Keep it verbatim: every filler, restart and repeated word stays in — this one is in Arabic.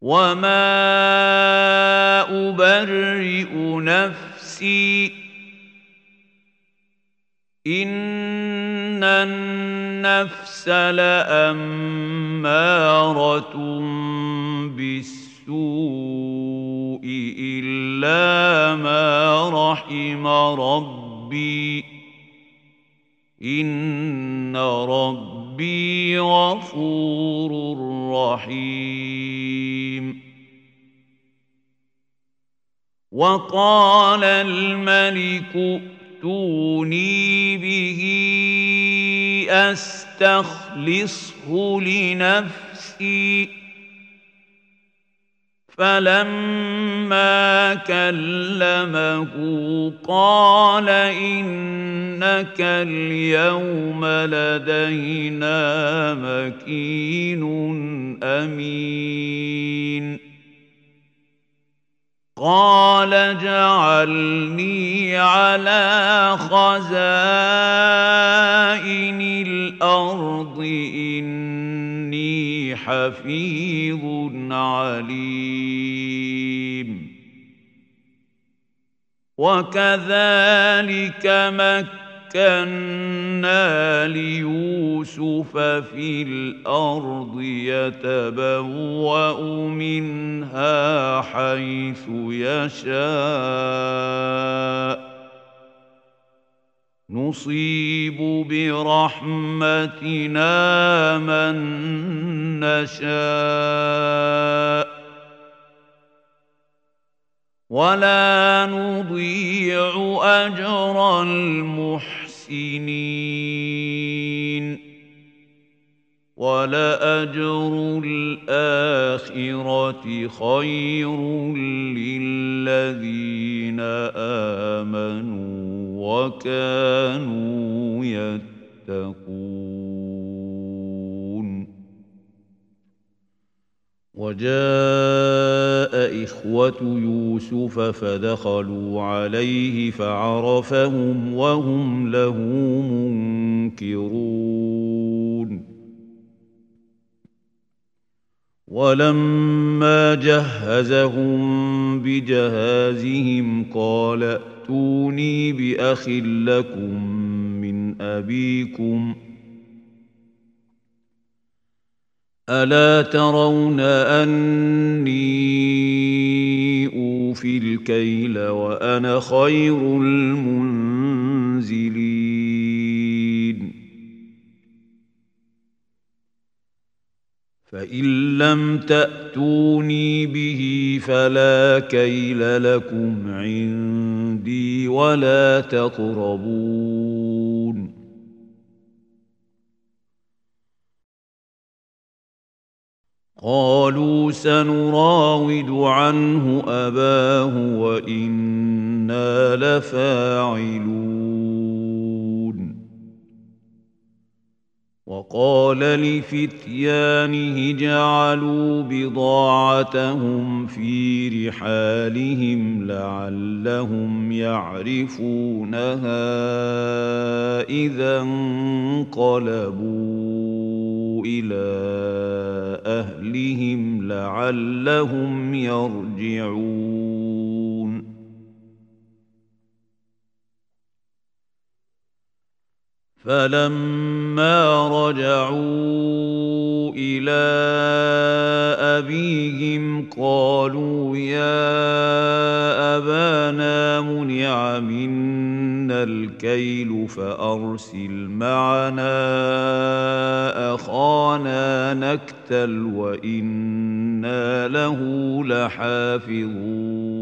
وما أبرئ نفسي إن النفس لأمارة بالسوء إلا ما رحم ربي إن ربي غفور رحيم. وقال الملك ائتوني به أستخلصه لنفسي فلما كلمه قال إنك اليوم لدينا مكين أمين. قال اجعلني على خزائن الأرض إني حفيظ عليم. وكذلك مكنا ليوسف في الأرض يتبوأ منها حيث يشاء نصيب برحمتنا من نشاء ولا نضيع أجر المحسنين ولأجر الآخرة خير للذين آمنوا وكانوا يتقون. وجاء إخوة يوسف فدخلوا عليه فعرفهم وهم له منكرون. ولما جهزهم بجهازهم قال ائتوني بأخ لكم من أبيكم ألا ترون أني أوفي الكيل وأنا خير المنزلين. فإن لم تأتوني به فلا كيل لكم عندي ولا تقربون. قالوا سنراود عنه أباه وإنا لفاعلون. وقال لفتيانه جعلوا بضاعتهم في رحالهم لعلهم يعرفونها إذا انقلبوا إلى أهلهم لعلهم يرجعون. فلما رجعوا إلى أبيهم قالوا يا أبانا منع منا الكيل فأرسل معنا أخانا نكتل وإنا له لحافظون.